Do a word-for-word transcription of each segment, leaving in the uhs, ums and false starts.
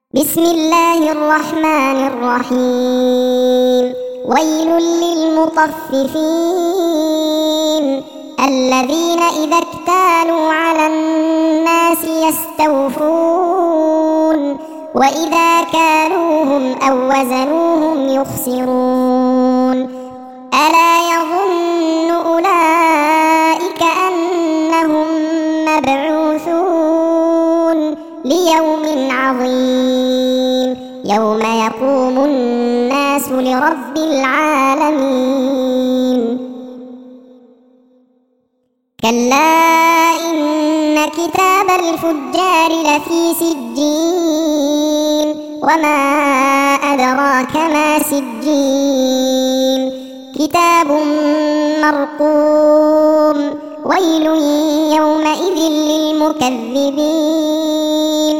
بسم الله الرحمن الرحيم. ويل للمطففين الذين إذا اكتالوا على الناس يستوفون وإذا كالوهم أو وزنوهم يخسرون. ألا يظن أولئك أنهم مبعوثون ليوم عظيم يوم يقوم الناس لرب العالمين. كلا إن كتاب الفجار لفي سجين وما أدراك ما سجين كتاب مرقوم. ويل يومئذ للمكذبين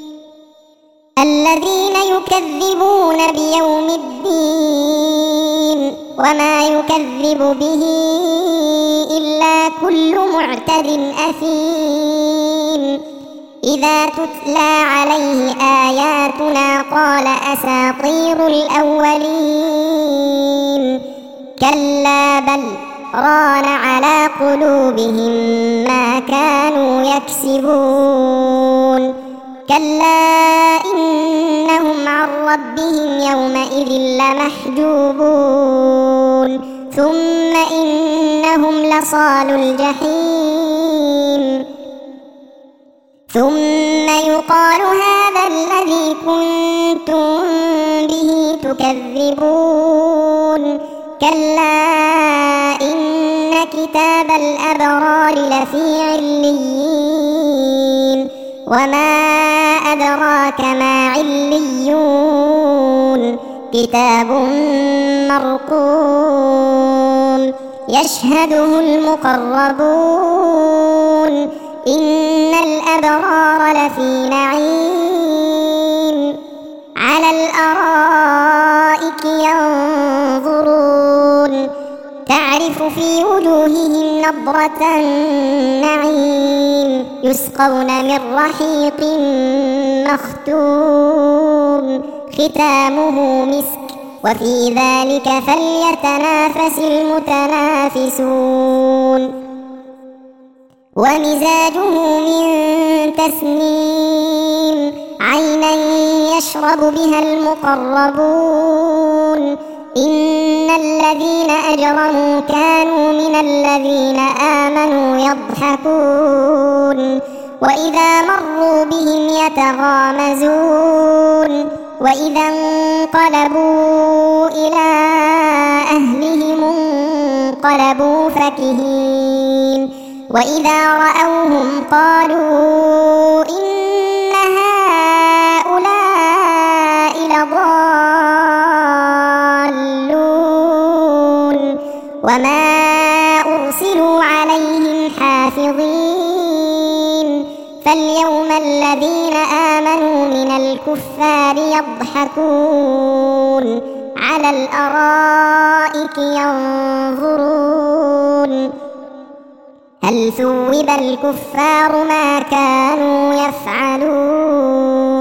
الذين يكذبون بيوم الدين وما يكذب به إلا كل معتد أثيم. إذا تتلى عليه آياتنا قال أساطير الأولين. كلا بل ران على قلوبهم ما كانوا يكسبون. كلا إنهم عن ربهم يومئذ لمحجوبون ثم إنهم لصالو الجحيم. ثم يقال هذا الذي كنتم به تكذبون. كلا إن كتاب الأبرار لفي عليين وما أدراك ما عليون كتاب مرقوم يشهده المقربون. إن الأبرار لفي نعيم على الأرائك ينظرون تعرف في وجوههم نضرة النعيم يسقون من رحيق مختوم ختامه مسك وفي ذلك فليتنافس المتنافسون. ومزاجه من تسنيم عينا يشرب بها المقربون. إن الذين أجرموا كانوا من الذين آمنوا يضحكون وإذا مروا بهم يتغامزون. وإذا انقلبوا إلى أهلهم انقلبوا فكهين. وإذا رأوهم قالوا إن هؤلاء لضالون وما أرسلوا عليهم حافظين. فاليوم الذين آمنوا من الكفار يضحكون على الأرائك ينظرون هل ثوب الكفار ما كانوا يفعلون.